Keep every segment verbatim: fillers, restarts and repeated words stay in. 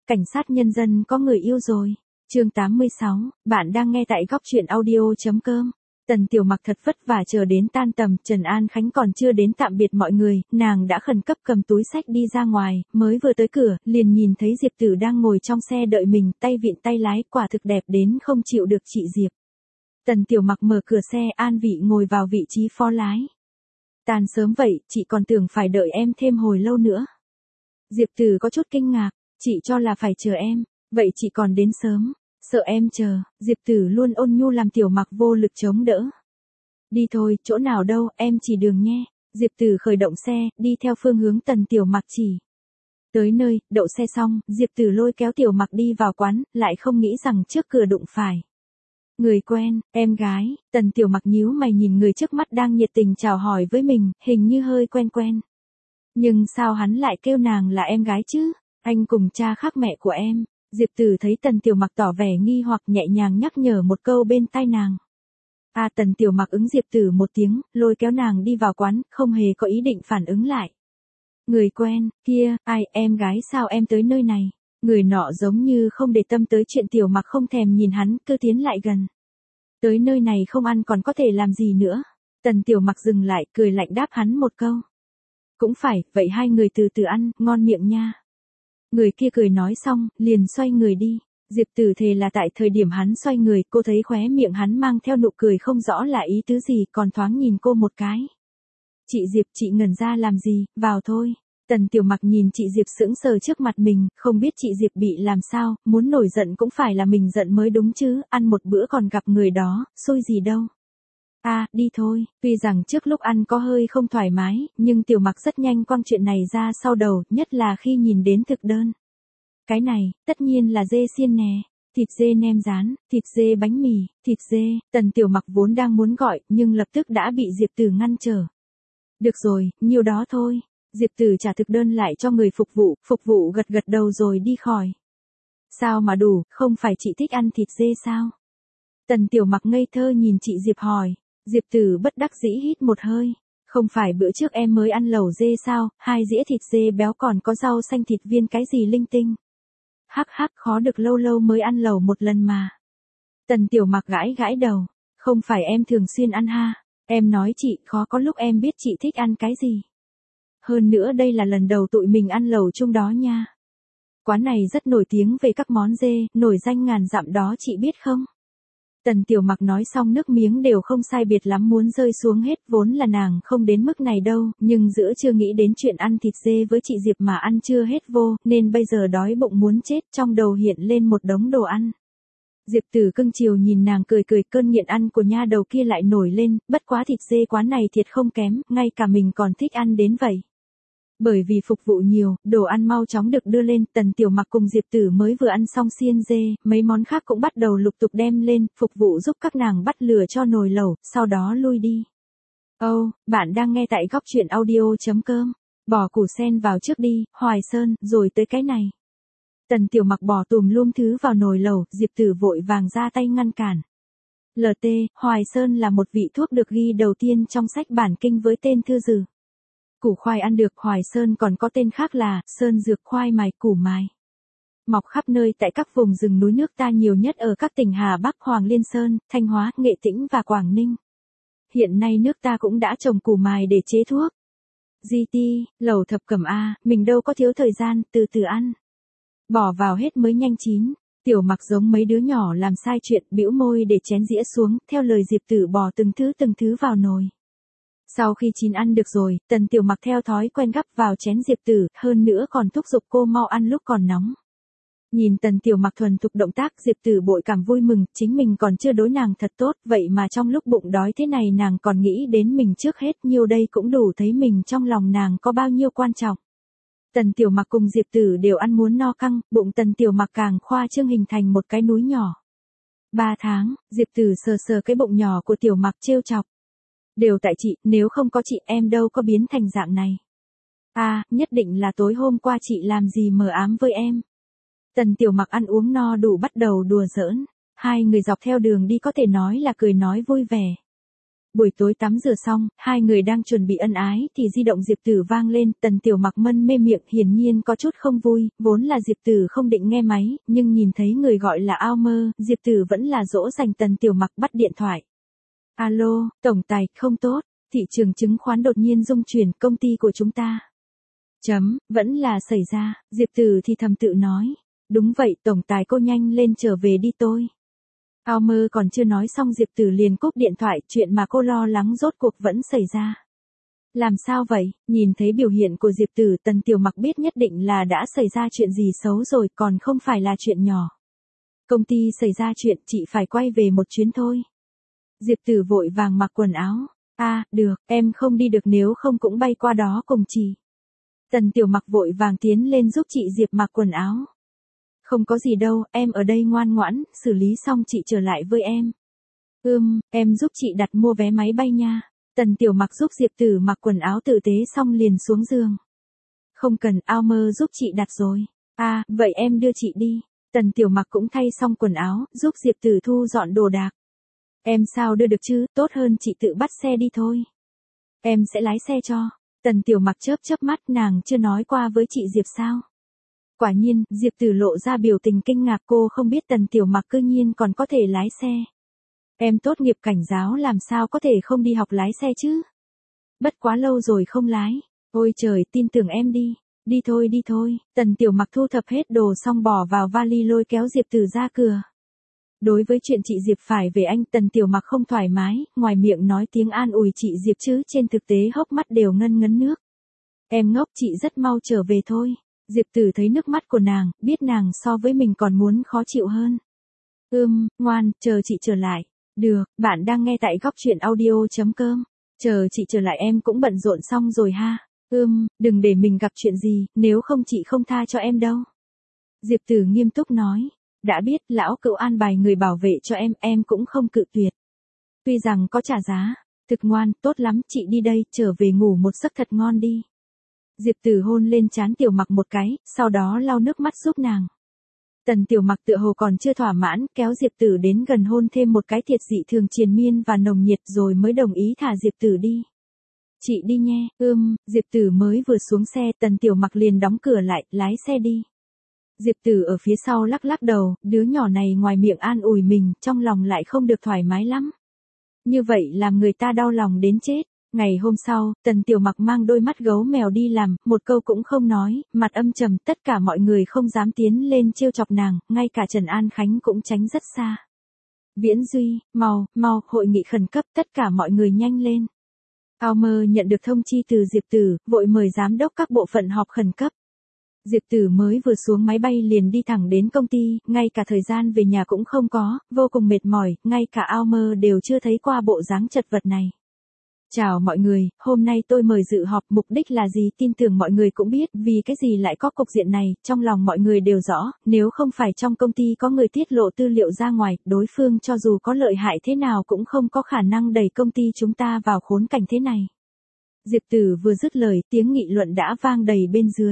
Cảnh sát nhân dân có người yêu rồi. Chương tám mươi sáu, bạn đang nghe tại góc truyện audio.com. Tần Tiểu Mặc thật vất vả chờ đến tan tầm, Trần An Khánh còn chưa đến tạm biệt mọi người, nàng đã khẩn cấp cầm túi xách đi ra ngoài, mới vừa tới cửa, liền nhìn thấy Diệp Tử đang ngồi trong xe đợi mình, tay vịn tay lái, quả thực đẹp đến không chịu được chị Diệp. Tần Tiểu Mặc mở cửa xe, an vị ngồi vào vị trí phó lái. Tàn sớm vậy, chị còn tưởng phải đợi em thêm hồi lâu nữa. Diệp Tử có chút kinh ngạc, chị cho là phải chờ em, vậy chị còn đến sớm. Sợ em chờ, Diệp Tử luôn ôn nhu làm Tiểu Mặc vô lực chống đỡ. Đi thôi, chỗ nào đâu, em chỉ đường nhé. Diệp Tử khởi động xe, đi theo phương hướng Tần Tiểu Mặc chỉ. Tới nơi, đậu xe xong, Diệp Tử lôi kéo Tiểu Mặc đi vào quán, lại không nghĩ rằng trước cửa đụng phải người quen, em gái. Tần Tiểu Mặc nhíu mày nhìn người trước mắt đang nhiệt tình chào hỏi với mình, hình như hơi quen quen. Nhưng sao hắn lại kêu nàng là em gái chứ? Anh cùng cha khác mẹ của em. Diệp Tử thấy Tần Tiểu Mặc tỏ vẻ nghi hoặc, nhẹ nhàng nhắc nhở một câu bên tai nàng. À, Tần Tiểu Mặc ứng Diệp Tử một tiếng, lôi kéo nàng đi vào quán, không hề có ý định phản ứng lại. Người quen, kia, ai, em gái sao em tới nơi này? Người nọ giống như không để tâm tới chuyện Tiểu Mặc không thèm nhìn hắn, cứ tiến lại gần. Tới nơi này không ăn còn có thể làm gì nữa? Tần Tiểu Mặc dừng lại, cười lạnh đáp hắn một câu. Cũng phải, vậy hai người từ từ ăn, ngon miệng nha. Người kia cười nói xong, liền xoay người đi. Diệp Tử thề là tại thời điểm hắn xoay người, cô thấy khóe miệng hắn mang theo nụ cười không rõ là ý tứ gì, còn thoáng nhìn cô một cái. Chị Diệp, chị ngẩn ra làm gì, vào thôi. Tần Tiểu Mặc nhìn chị Diệp sững sờ trước mặt mình, không biết chị Diệp bị làm sao, muốn nổi giận cũng phải là mình giận mới đúng chứ, ăn một bữa còn gặp người đó, xui gì đâu. À, đi thôi. Tuy rằng trước lúc ăn có hơi không thoải mái, nhưng Tiểu Mặc rất nhanh quăng chuyện này ra sau đầu, nhất là khi nhìn đến thực đơn. Cái này, tất nhiên là dê xiên nè, thịt dê nem rán, thịt dê bánh mì, thịt dê. Tần Tiểu Mặc vốn đang muốn gọi, nhưng lập tức đã bị Diệp Tử ngăn trở. Được rồi, nhiều đó thôi. Diệp Tử trả thực đơn lại cho người phục vụ, phục vụ gật gật đầu rồi đi khỏi. Sao mà đủ, không phải chị thích ăn thịt dê sao? Tần Tiểu Mặc ngây thơ nhìn chị Diệp hỏi. Diệp Tử bất đắc dĩ hít một hơi. Không phải bữa trước em mới ăn lẩu dê sao, hai dĩa thịt dê béo còn có rau xanh thịt viên cái gì linh tinh. Hắc hắc, khó được lâu lâu mới ăn lẩu một lần mà. Tần Tiểu Mặc gãi gãi đầu. Không phải em thường xuyên ăn ha. Em nói chị, khó có lúc em biết chị thích ăn cái gì. Hơn nữa đây là lần đầu tụi mình ăn lẩu chung đó nha. Quán này rất nổi tiếng về các món dê, nổi danh ngàn dặm đó chị biết không? Tần Tiểu Mặc nói xong nước miếng đều không sai biệt lắm muốn rơi xuống hết, vốn là nàng không đến mức này đâu, nhưng giữa chưa nghĩ đến chuyện ăn thịt dê với chị Diệp mà ăn chưa hết vô, nên bây giờ đói bụng muốn chết, trong đầu hiện lên một đống đồ ăn. Diệp Tử cưng chiều nhìn nàng cười cười, cơn nghiện ăn của nha đầu kia lại nổi lên, bất quá thịt dê quán này thiệt không kém, ngay cả mình còn thích ăn đến vậy. Bởi vì phục vụ nhiều, đồ ăn mau chóng được đưa lên, Tần Tiểu Mặc cùng Diệp Tử mới vừa ăn xong xiên dê, mấy món khác cũng bắt đầu lục tục đem lên, phục vụ giúp các nàng bắt lửa cho nồi lẩu, sau đó lui đi. Ô, oh, bạn đang nghe tại góc truyện audio.com, bỏ củ sen vào trước đi, Hoài Sơn, rồi tới cái này. Tần Tiểu Mặc bỏ tùm lum thứ vào nồi lẩu, Diệp Tử vội vàng ra tay ngăn cản. lờ tê, Hoài Sơn là một vị thuốc được ghi đầu tiên trong sách bản kinh với tên thư dử. Củ khoai ăn được, Hoài Sơn còn có tên khác là sơn dược khoai mài củ mài. Mọc khắp nơi tại các vùng rừng núi nước ta, nhiều nhất ở các tỉnh Hà Bắc, Hoàng Liên Sơn, Thanh Hóa, Nghệ Tĩnh và Quảng Ninh. Hiện nay nước ta cũng đã trồng củ mài để chế thuốc. giê tê, lẩu thập cẩm a, mình đâu có thiếu thời gian, từ từ ăn. Bỏ vào hết mới nhanh chín. Tiểu Mặc giống mấy đứa nhỏ làm sai chuyện, bĩu môi để chén dĩa xuống, theo lời Diệp Tử bỏ từng thứ từng thứ vào nồi. Sau khi chín ăn được rồi, Tần Tiểu Mặc theo thói quen gắp vào chén Diệp Tử, hơn nữa còn thúc giục cô mau ăn lúc còn nóng. Nhìn Tần Tiểu Mặc thuần thục động tác, Diệp Tử bội cảm vui mừng, chính mình còn chưa đối nàng thật tốt, vậy mà trong lúc bụng đói thế này nàng còn nghĩ đến mình trước hết, nhiều đây cũng đủ thấy mình trong lòng nàng có bao nhiêu quan trọng. Tần Tiểu Mặc cùng Diệp Tử đều ăn muốn no căng, bụng Tần Tiểu Mặc càng khoa trương hình thành một cái núi nhỏ. Ba tháng, Diệp Tử sờ sờ cái bụng nhỏ của Tiểu Mặc trêu chọc. Đều tại chị, nếu không có chị em đâu có biến thành dạng này. À, nhất định là tối hôm qua chị làm gì mờ ám với em. Tần Tiểu Mặc ăn uống no đủ bắt đầu đùa giỡn. Hai người dọc theo đường đi có thể nói là cười nói vui vẻ. Buổi tối tắm rửa xong, hai người đang chuẩn bị ân ái thì di động Diệp Tử vang lên, Tần Tiểu Mặc mân mê miệng, hiển nhiên có chút không vui, vốn là Diệp Tử không định nghe máy, nhưng nhìn thấy người gọi là Ao Mơ, Diệp Tử vẫn là dỗ dành Tần Tiểu Mặc bắt điện thoại. Alo, tổng tài, không tốt, thị trường chứng khoán đột nhiên rung chuyển, công ty của chúng ta. Chấm, vẫn là xảy ra, Diệp Tử thì thầm tự nói. Đúng vậy, tổng tài cô nhanh lên trở về đi tôi. Ao Mơ còn chưa nói xong Diệp Tử liền cúp điện thoại, chuyện mà cô lo lắng rốt cuộc vẫn xảy ra. Làm sao vậy, nhìn thấy biểu hiện của Diệp Tử, Tần Tiểu Mặc biết nhất định là đã xảy ra chuyện gì xấu rồi, còn không phải là chuyện nhỏ. Công ty xảy ra chuyện, chị phải quay về một chuyến thôi. Diệp Tử vội vàng mặc quần áo. À, được, em không đi được, nếu không cũng bay qua đó cùng chị. Tần Tiểu Mặc vội vàng tiến lên giúp chị Diệp mặc quần áo. Không có gì đâu, em ở đây ngoan ngoãn, xử lý xong chị trở lại với em. Ừm, em giúp chị đặt mua vé máy bay nha. Tần Tiểu Mặc giúp Diệp Tử mặc quần áo tử tế xong liền xuống giường. Không cần, Ao Mơ giúp chị đặt rồi. À, vậy em đưa chị đi. Tần Tiểu Mặc cũng thay xong quần áo, giúp Diệp Tử thu dọn đồ đạc. Em sao đưa được chứ, tốt hơn chị tự bắt xe đi thôi. Em sẽ lái xe cho. Tần Tiểu Mặc chớp chớp mắt, nàng chưa nói qua với chị Diệp sao? Quả nhiên, Diệp Tử lộ ra biểu tình kinh ngạc, cô không biết Tần Tiểu Mặc cư nhiên còn có thể lái xe. Em tốt nghiệp cảnh giáo làm sao có thể không đi học lái xe chứ? Bất quá lâu rồi không lái. Ôi trời, tin tưởng em đi. Đi thôi đi thôi. Tần Tiểu Mặc thu thập hết đồ xong bỏ vào vali lôi kéo Diệp Tử ra cửa. Đối với chuyện chị Diệp phải về Anh, Tần Tiểu Mặc không thoải mái, ngoài miệng nói tiếng an ủi chị Diệp chứ trên thực tế hốc mắt đều ngân ngấn nước. Em ngốc, chị rất mau trở về thôi. Diệp Tử thấy nước mắt của nàng, biết nàng so với mình còn muốn khó chịu hơn. Ưm, ngoan, chờ chị trở lại. Được, bạn đang nghe tại góc truyện audio chấm com. Chờ chị trở lại em cũng bận rộn xong rồi ha. Ưm, đừng để mình gặp chuyện gì, nếu không chị không tha cho em đâu. Diệp Tử nghiêm túc nói. Đã biết, lão cựu an bài người bảo vệ cho em, em cũng không cự tuyệt. Tuy rằng có trả giá. Thực ngoan, tốt lắm, chị đi đây, trở về ngủ một giấc thật ngon đi. Diệp Tử hôn lên trán Tiểu Mặc một cái, sau đó lau nước mắt giúp nàng. Tần Tiểu Mặc tựa hồ còn chưa thỏa mãn, kéo Diệp Tử đến gần hôn thêm một cái thiệt dị thường triền miên và nồng nhiệt rồi mới đồng ý thả Diệp Tử đi. Chị đi nhé, ưm, Diệp Tử mới vừa xuống xe, Tần Tiểu Mặc liền đóng cửa lại, lái xe đi. Diệp Tử ở phía sau lắc lắc đầu, đứa nhỏ này ngoài miệng an ủi mình, trong lòng lại không được thoải mái lắm. Như vậy làm người ta đau lòng đến chết. Ngày hôm sau, Tần Tiểu Mặc mang đôi mắt gấu mèo đi làm, một câu cũng không nói, mặt âm trầm, tất cả mọi người không dám tiến lên trêu chọc nàng, ngay cả Trần An Khánh cũng tránh rất xa. Viễn Duy, mau, mau, hội nghị khẩn cấp, tất cả mọi người nhanh lên. Ao Mơ nhận được thông chi từ Diệp Tử, vội mời giám đốc các bộ phận họp khẩn cấp. Diệp Tử mới vừa xuống máy bay liền đi thẳng đến công ty, ngay cả thời gian về nhà cũng không có, vô cùng mệt mỏi, ngay cả Ao Mơ đều chưa thấy qua bộ dáng chật vật này. Chào mọi người, hôm nay tôi mời dự họp, mục đích là gì tin tưởng mọi người cũng biết, vì cái gì lại có cục diện này, trong lòng mọi người đều rõ, nếu không phải trong công ty có người tiết lộ tư liệu ra ngoài, đối phương cho dù có lợi hại thế nào cũng không có khả năng đẩy công ty chúng ta vào khốn cảnh thế này. Diệp Tử vừa dứt lời, tiếng nghị luận đã vang đầy bên dưới.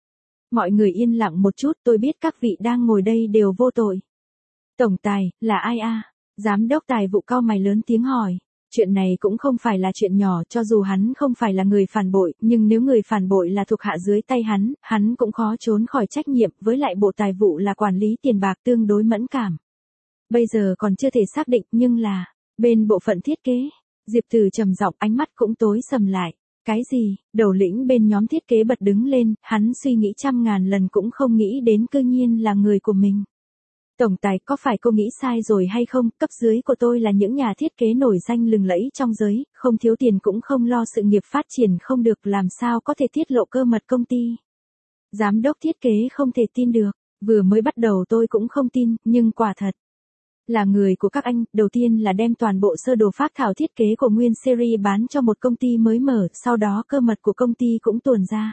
Mọi người yên lặng một chút, tôi biết các vị đang ngồi đây đều vô tội. Tổng tài, là ai a? Giám đốc tài vụ cau mày lớn tiếng hỏi. Chuyện này cũng không phải là chuyện nhỏ, cho dù hắn không phải là người phản bội, nhưng nếu người phản bội là thuộc hạ dưới tay hắn, hắn cũng khó trốn khỏi trách nhiệm, với lại bộ tài vụ là quản lý tiền bạc tương đối mẫn cảm. Bây giờ còn chưa thể xác định, nhưng là, bên bộ phận thiết kế, Diệp Tử trầm giọng, ánh mắt cũng tối sầm lại. Cái gì, đầu lĩnh bên nhóm thiết kế bật đứng lên, hắn suy nghĩ trăm ngàn lần cũng không nghĩ đến cư nhiên là người của mình. Tổng tài, có phải cô nghĩ sai rồi hay không, cấp dưới của tôi là những nhà thiết kế nổi danh lừng lẫy trong giới, không thiếu tiền cũng không lo sự nghiệp phát triển không được, làm sao có thể tiết lộ cơ mật công ty. Giám đốc thiết kế không thể tin được, vừa mới bắt đầu tôi cũng không tin, nhưng quả thật. Là người của các anh, đầu tiên là đem toàn bộ sơ đồ phác thảo thiết kế của nguyên series bán cho một công ty mới mở, sau đó cơ mật của công ty cũng tuồn ra.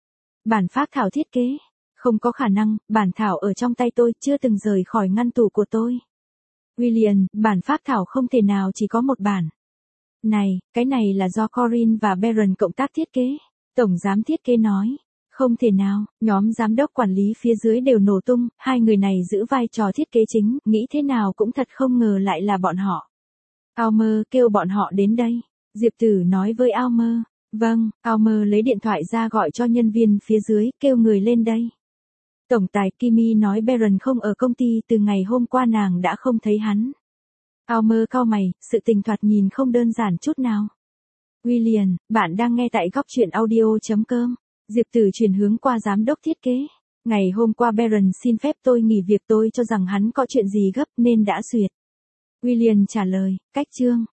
Bản phác thảo thiết kế. Không có khả năng, bản thảo ở trong tay tôi, chưa từng rời khỏi ngăn tủ của tôi. William, bản phác thảo không thể nào chỉ có một bản. Này, cái này là do Corinne và Baron cộng tác thiết kế. Tổng giám thiết kế nói. Không thể nào, nhóm giám đốc quản lý phía dưới đều nổ tung, hai người này giữ vai trò thiết kế chính, nghĩ thế nào cũng thật không ngờ lại là bọn họ. Almer kêu bọn họ đến đây. Diệp Tử nói với Almer. Vâng, Almer lấy điện thoại ra gọi cho nhân viên phía dưới, kêu người lên đây. Tổng tài Kimi nói Baron không ở công ty từ ngày hôm qua, nàng đã không thấy hắn. Almer cau mày, sự tình thoạt nhìn không đơn giản chút nào. William, bạn đang nghe tại góc chuyện audio.com. Diệp Tử chuyển hướng qua giám đốc thiết kế. Ngày hôm qua Baron xin phép tôi nghỉ việc, tôi cho rằng hắn có chuyện gì gấp nên đã duyệt. William trả lời, cách chương.